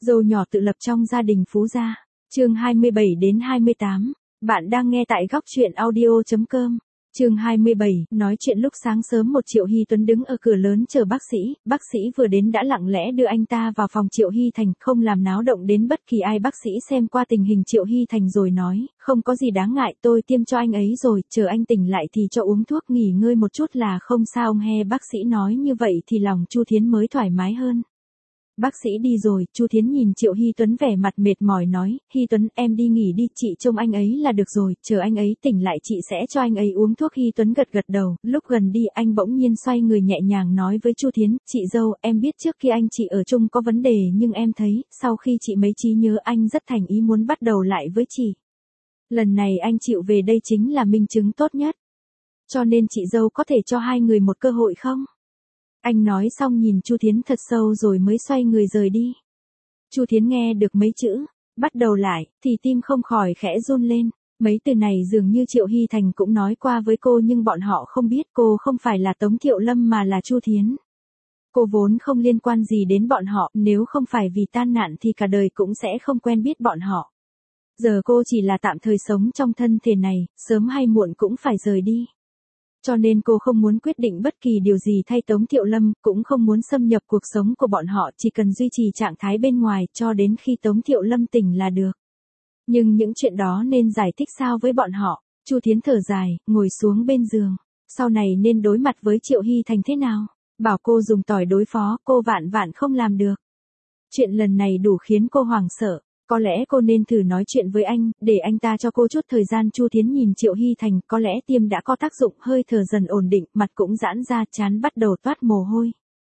Dâu nhỏ tự lập trong gia đình phú gia. Chương 27 đến 28. Bạn đang nghe tại góc truyện audio.com. Chương 27, nói chuyện lúc sáng sớm một Triệu Hy Tuấn đứng ở cửa lớn chờ bác sĩ vừa đến đã lặng lẽ đưa anh ta vào phòng Triệu Hy Thành, không làm náo động đến bất kỳ ai. Bác sĩ xem qua tình hình Triệu Hy Thành rồi nói, không có gì đáng ngại, tôi tiêm cho anh ấy rồi, chờ anh tỉnh lại thì cho uống thuốc nghỉ ngơi một chút là không sao. Nghe bác sĩ nói như vậy thì lòng Chu Thiến mới thoải mái hơn. Bác sĩ đi rồi, Chu Thiến nhìn Triệu Hy Tuấn vẻ mặt mệt mỏi nói, Hy Tuấn em đi nghỉ đi, chị trông anh ấy là được rồi, chờ anh ấy tỉnh lại chị sẽ cho anh ấy uống thuốc. Hy Tuấn gật gật đầu, lúc gần đi anh bỗng nhiên xoay người nhẹ nhàng nói với Chu Thiến, chị dâu, em biết trước kia anh chị ở chung có vấn đề nhưng em thấy, sau khi chị mấy trí nhớ anh rất thành ý muốn bắt đầu lại với chị. Lần này anh chịu về đây chính là minh chứng tốt nhất. Cho nên chị dâu có thể cho hai người một cơ hội không? Anh nói xong nhìn Chu Thiến thật sâu rồi mới xoay người rời đi. Chu Thiến nghe được mấy chữ, bắt đầu lại, thì tim không khỏi khẽ run lên. Mấy từ này dường như Triệu Hy Thành cũng nói qua với cô nhưng bọn họ không biết cô không phải là Tống Thiệu Lâm mà là Chu Thiến. Cô vốn không liên quan gì đến bọn họ, nếu không phải vì tai nạn thì cả đời cũng sẽ không quen biết bọn họ. Giờ cô chỉ là tạm thời sống trong thân thể này, sớm hay muộn cũng phải rời đi. Cho nên cô không muốn quyết định bất kỳ điều gì thay Tống Thiệu Lâm, cũng không muốn xâm nhập cuộc sống của bọn họ, chỉ cần duy trì trạng thái bên ngoài cho đến khi Tống Thiệu Lâm tỉnh là được. Nhưng những chuyện đó nên giải thích sao với bọn họ? Chu Thiến thở dài, ngồi xuống bên giường. Sau này nên đối mặt với Triệu Hy Thành thế nào? Bảo cô dùng tỏi đối phó, cô vạn vạn không làm được. Chuyện lần này đủ khiến cô hoảng sợ. Có lẽ cô nên thử nói chuyện với anh, để anh ta cho cô chút thời gian. Chu Thiến nhìn Triệu Hy Thành, có lẽ tiêm đã có tác dụng, hơi thở dần ổn định, mặt cũng giãn ra, trán bắt đầu toát mồ hôi.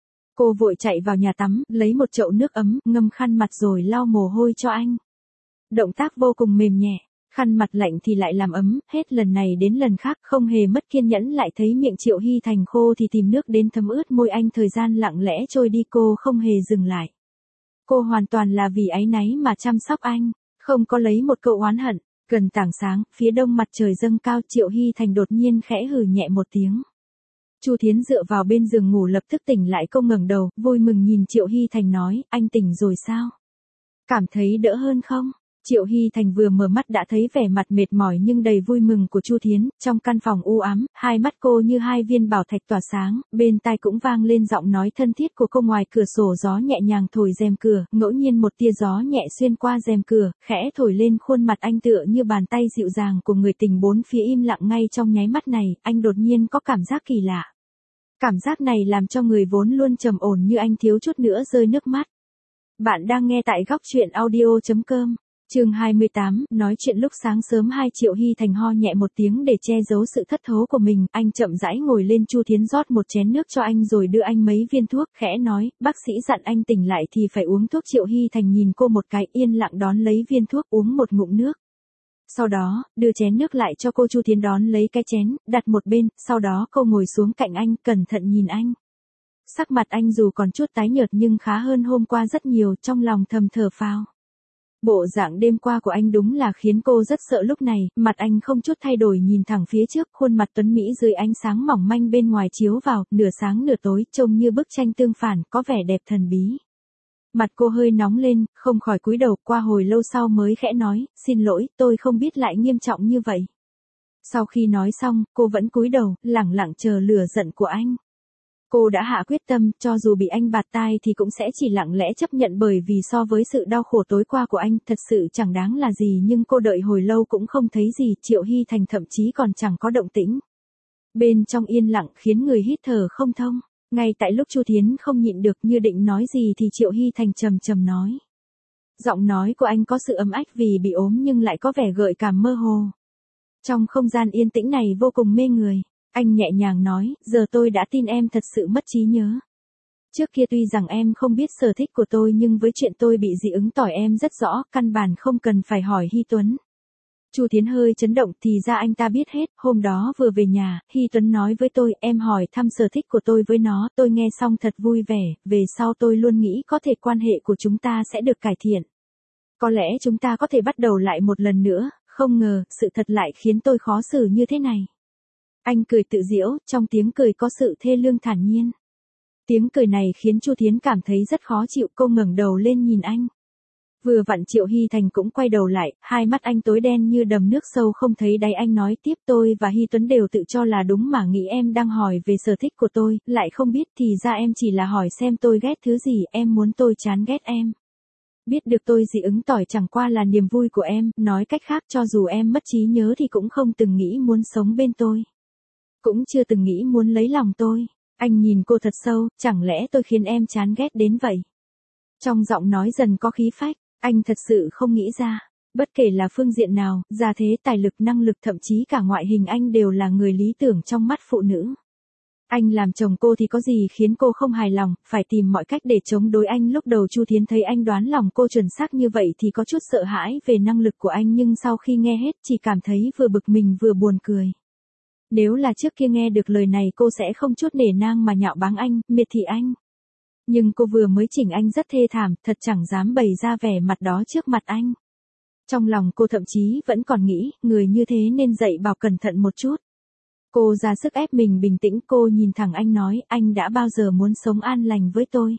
Cô vội chạy vào nhà tắm, lấy một chậu nước ấm, ngâm khăn mặt rồi lau mồ hôi cho anh. Động tác vô cùng mềm nhẹ, khăn mặt lạnh thì lại làm ấm, hết lần này đến lần khác, không hề mất kiên nhẫn. Lại thấy miệng Triệu Hy Thành khô thì tìm nước đến thấm ướt môi anh. Thời gian lặng lẽ trôi đi, cô không hề dừng lại. Cô hoàn toàn là vì áy náy mà chăm sóc anh, không có lấy một câu oán hận. Gần tảng sáng, phía đông mặt trời dâng cao, Triệu Hy Thành đột nhiên khẽ hừ nhẹ một tiếng. Chu Thiến dựa vào bên giường ngủ lập tức tỉnh lại, cô ngẩng đầu, vui mừng nhìn Triệu Hy Thành nói, anh tỉnh rồi sao? Cảm thấy đỡ hơn không? Triệu Hy Thành vừa mở mắt đã thấy vẻ mặt mệt mỏi nhưng đầy vui mừng của Chu Thiến. Trong căn phòng u ám, hai mắt cô như hai viên bảo thạch tỏa sáng, bên tai cũng vang lên giọng nói thân thiết của cô. Ngoài cửa sổ gió nhẹ nhàng thổi rèm cửa, ngẫu nhiên một tia gió nhẹ xuyên qua rèm cửa, khẽ thổi lên khuôn mặt anh tựa như bàn tay dịu dàng của người tình. Bốn phía im lặng. Ngay trong nháy mắt này, anh đột nhiên có cảm giác kỳ lạ. Cảm giác này làm cho người vốn luôn trầm ổn như anh thiếu chút nữa rơi nước mắt. Bạn đang nghe tại góc truyện audio.com. Chương 28, nói chuyện lúc sáng sớm. Triệu Hy Thành ho nhẹ một tiếng để che giấu sự thất thố của mình, anh chậm rãi ngồi lên. Chu Thiến rót một chén nước cho anh rồi đưa anh mấy viên thuốc, khẽ nói, bác sĩ dặn anh tỉnh lại thì phải uống thuốc. Triệu Hy Thành nhìn cô một cái, yên lặng đón lấy viên thuốc, uống một ngụm nước. Sau đó, đưa chén nước lại cho cô. Chu Thiến đón lấy cái chén, đặt một bên, sau đó cô ngồi xuống cạnh anh, cẩn thận nhìn anh. Sắc mặt anh dù còn chút tái nhợt nhưng khá hơn hôm qua rất nhiều, trong lòng thầm thở phào. Bộ dạng đêm qua của anh đúng là khiến cô rất sợ. Lúc này, mặt anh không chút thay đổi nhìn thẳng phía trước, khuôn mặt tuấn mỹ dưới ánh sáng mỏng manh bên ngoài chiếu vào, nửa sáng nửa tối, trông như bức tranh tương phản, có vẻ đẹp thần bí. Mặt cô hơi nóng lên, không khỏi cúi đầu, qua hồi lâu sau mới khẽ nói, xin lỗi, tôi không biết lại nghiêm trọng như vậy. Sau khi nói xong, cô vẫn cúi đầu, lẳng lặng chờ lửa giận của anh. Cô đã hạ quyết tâm, cho dù bị anh bạt tai thì cũng sẽ chỉ lặng lẽ chấp nhận, bởi vì so với sự đau khổ tối qua của anh, thật sự chẳng đáng là gì. Nhưng cô đợi hồi lâu cũng không thấy gì, Triệu Hy Thành thậm chí còn chẳng có động tĩnh. Bên trong yên lặng khiến người hít thở không thông. Ngay tại lúc Chu Thiến không nhịn được như định nói gì thì Triệu Hy Thành trầm trầm nói. Giọng nói của anh có sự ấm ách vì bị ốm nhưng lại có vẻ gợi cảm mơ hồ. Trong không gian yên tĩnh này vô cùng mê người. Anh nhẹ nhàng nói, giờ tôi đã tin em thật sự mất trí nhớ. Trước kia tuy rằng em không biết sở thích của tôi nhưng với chuyện tôi bị dị ứng tỏi em rất rõ, căn bản không cần phải hỏi Hy Tuấn. Chu Thiến hơi chấn động, thì ra anh ta biết hết. Hôm đó vừa về nhà, Hy Tuấn nói với tôi, em hỏi thăm sở thích của tôi với nó, tôi nghe xong thật vui vẻ, về sau tôi luôn nghĩ có thể quan hệ của chúng ta sẽ được cải thiện. Có lẽ chúng ta có thể bắt đầu lại một lần nữa, không ngờ, sự thật lại khiến tôi khó xử như thế này. Anh cười tự giễu, trong tiếng cười có sự thê lương thản nhiên. Tiếng cười này khiến Chu Thiến cảm thấy rất khó chịu, cô ngẩng đầu lên nhìn anh. Vừa vặn Triệu Hy Thành cũng quay đầu lại, hai mắt anh tối đen như đầm nước sâu không thấy đáy. Anh nói tiếp, tôi và Hy Tuấn đều tự cho là đúng mà nghĩ em đang hỏi về sở thích của tôi, lại không biết thì ra em chỉ là hỏi xem tôi ghét thứ gì, em muốn tôi chán ghét em. Biết được tôi dị ứng tỏi chẳng qua là niềm vui của em, nói cách khác cho dù em mất trí nhớ thì cũng không từng nghĩ muốn sống bên tôi. Cũng chưa từng nghĩ muốn lấy lòng tôi. Anh nhìn cô thật sâu, chẳng lẽ tôi khiến em chán ghét đến vậy? Trong giọng nói dần có khí phách, anh thật sự không nghĩ ra. Bất kể là phương diện nào, gia thế, tài lực, năng lực, thậm chí cả ngoại hình, anh đều là người lý tưởng trong mắt phụ nữ. Anh làm chồng cô thì có gì khiến cô không hài lòng, phải tìm mọi cách để chống đối anh. Lúc đầu Chu Thiến thấy anh đoán lòng cô chuẩn xác như vậy thì có chút sợ hãi về năng lực của anh, nhưng sau khi nghe hết chỉ cảm thấy vừa bực mình vừa buồn cười. Nếu là trước kia nghe được lời này cô sẽ không chút nể nang mà nhạo báng anh, miệt thị anh. Nhưng cô vừa mới chỉnh anh rất thê thảm, thật chẳng dám bày ra vẻ mặt đó trước mặt anh. Trong lòng cô thậm chí vẫn còn nghĩ, người như thế nên dạy bảo cẩn thận một chút. Cô ra sức ép mình bình tĩnh, cô nhìn thẳng anh nói, anh đã bao giờ muốn sống an lành với tôi?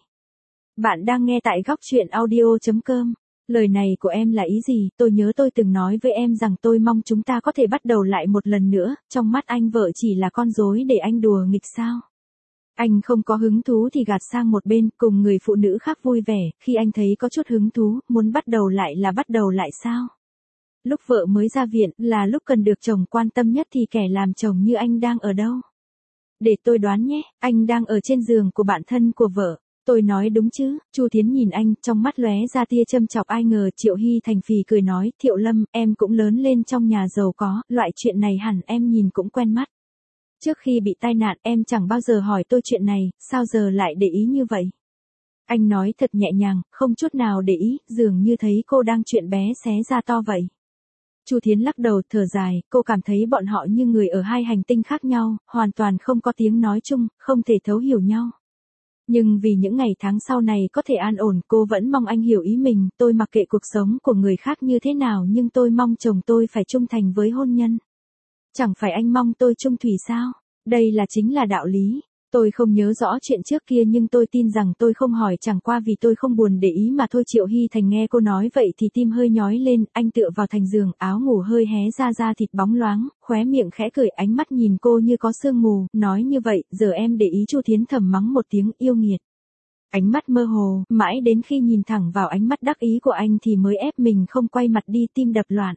Bạn đang nghe tại góc truyện audio.com. Lời này của em là ý gì? Tôi nhớ tôi từng nói với em rằng tôi mong chúng ta có thể bắt đầu lại một lần nữa, trong mắt anh vợ chỉ là con rối để anh đùa nghịch sao? Anh không có hứng thú thì gạt sang một bên, cùng người phụ nữ khác vui vẻ, khi anh thấy có chút hứng thú, muốn bắt đầu lại là bắt đầu lại sao? Lúc vợ mới ra viện, là lúc cần được chồng quan tâm nhất thì kẻ làm chồng như anh đang ở đâu? Để tôi đoán nhé, anh đang ở trên giường của bạn thân của vợ. Tôi nói đúng chứ? Chu Thiến nhìn anh, trong mắt lóe ra tia châm chọc. Ai ngờ Triệu Hy Thành phì cười nói, Thiệu Lâm, em cũng lớn lên trong nhà giàu có, loại chuyện này hẳn em nhìn cũng quen mắt. Trước khi bị tai nạn em chẳng bao giờ hỏi tôi chuyện này, sao giờ lại để ý như vậy? Anh nói thật nhẹ nhàng, không chút nào để ý, dường như thấy cô đang chuyện bé xé ra to vậy. Chu Thiến lắc đầu thở dài, cô cảm thấy bọn họ như người ở hai hành tinh khác nhau, hoàn toàn không có tiếng nói chung, không thể thấu hiểu nhau. Nhưng vì những ngày tháng sau này có thể an ổn, cô vẫn mong anh hiểu ý mình. Tôi mặc kệ cuộc sống của người khác như thế nào, nhưng tôi mong chồng tôi phải trung thành với hôn nhân. Chẳng phải anh mong tôi chung thủy sao? Đây chính là đạo lý. Tôi không nhớ rõ chuyện trước kia nhưng tôi tin rằng tôi không hỏi chẳng qua vì tôi không buồn để ý mà thôi. Triệu Hy Thành nghe cô nói vậy thì tim hơi nhói lên, anh tựa vào thành giường, áo ngủ hơi hé ra, da thịt bóng loáng, khóe miệng khẽ cười, ánh mắt nhìn cô như có sương mù, nói như vậy, giờ em để ý. Chu Thiến thầm mắng một tiếng, yêu nghiệt. Ánh mắt mơ hồ, mãi đến khi nhìn thẳng vào ánh mắt đắc ý của anh thì mới ép mình không quay mặt đi, tim đập loạn.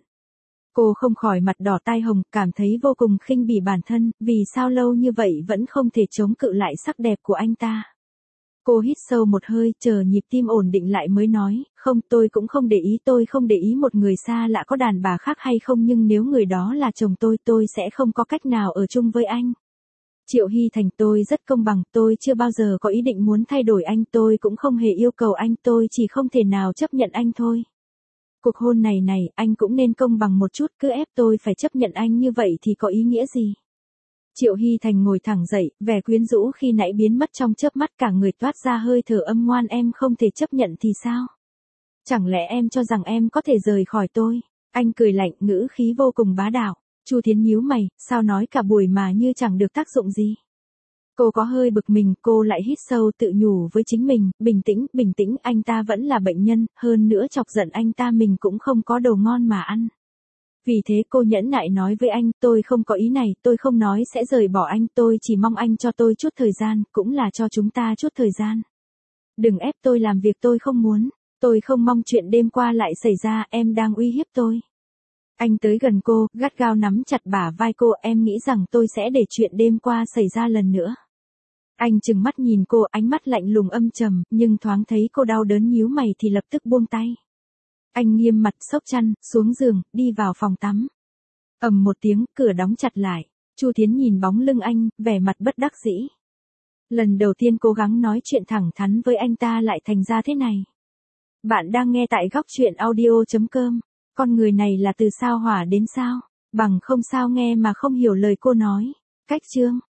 Cô không khỏi mặt đỏ tai hồng, cảm thấy vô cùng khinh bỉ bản thân, vì sao lâu như vậy vẫn không thể chống cự lại sắc đẹp của anh ta. Cô hít sâu một hơi, chờ nhịp tim ổn định lại mới nói, không, tôi cũng không để ý, tôi không để ý một người xa lạ có đàn bà khác hay không, nhưng nếu người đó là chồng tôi sẽ không có cách nào ở chung với anh. Triệu Hy Thành, tôi rất công bằng, tôi chưa bao giờ có ý định muốn thay đổi anh, tôi cũng không hề yêu cầu anh, tôi chỉ không thể nào chấp nhận anh thôi. Cuộc hôn này anh cũng nên công bằng một chút, cứ ép tôi phải chấp nhận anh như vậy thì có ý nghĩa gì? Triệu Hy Thành ngồi thẳng dậy, vẻ quyến rũ khi nãy biến mất trong chớp mắt, cả người toát ra hơi thở âm ngoan. Em không thể chấp nhận thì sao? Chẳng lẽ em cho rằng em có thể rời khỏi tôi? Anh cười lạnh, ngữ khí vô cùng bá đạo. Chu Thiến nhíu mày, sao nói cả buổi mà như chẳng được tác dụng gì? Cô có hơi bực mình, cô lại hít sâu tự nhủ với chính mình, bình tĩnh, anh ta vẫn là bệnh nhân, hơn nữa chọc giận anh ta mình cũng không có đồ ngon mà ăn. Vì thế cô nhẫn nại nói với anh, tôi không có ý này, tôi không nói sẽ rời bỏ anh, tôi chỉ mong anh cho tôi chút thời gian, cũng là cho chúng ta chút thời gian. Đừng ép tôi làm việc tôi không muốn, tôi không mong chuyện đêm qua lại xảy ra, em đang uy hiếp tôi. Anh tới gần cô, gắt gao nắm chặt bả vai cô, em nghĩ rằng tôi sẽ để chuyện đêm qua xảy ra lần nữa. Anh trừng mắt nhìn cô, ánh mắt lạnh lùng âm trầm, nhưng thoáng thấy cô đau đớn nhíu mày thì lập tức buông tay. Anh nghiêm mặt xốc chăn, xuống giường, đi vào phòng tắm. Ầm một tiếng, cửa đóng chặt lại. Chu Thiến nhìn bóng lưng anh, vẻ mặt bất đắc dĩ. Lần đầu tiên cố gắng nói chuyện thẳng thắn với anh ta lại thành ra thế này. Bạn đang nghe tại góc truyện audio.com. Con người này là từ sao hỏa đến sao, bằng không sao nghe mà không hiểu lời cô nói. Cách chương